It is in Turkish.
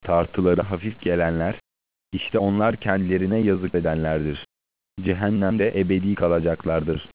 tartıları hafif gelenler, işte onlar kendilerine yazık edenlerdir. Cehennemde ebedi kalacaklardır.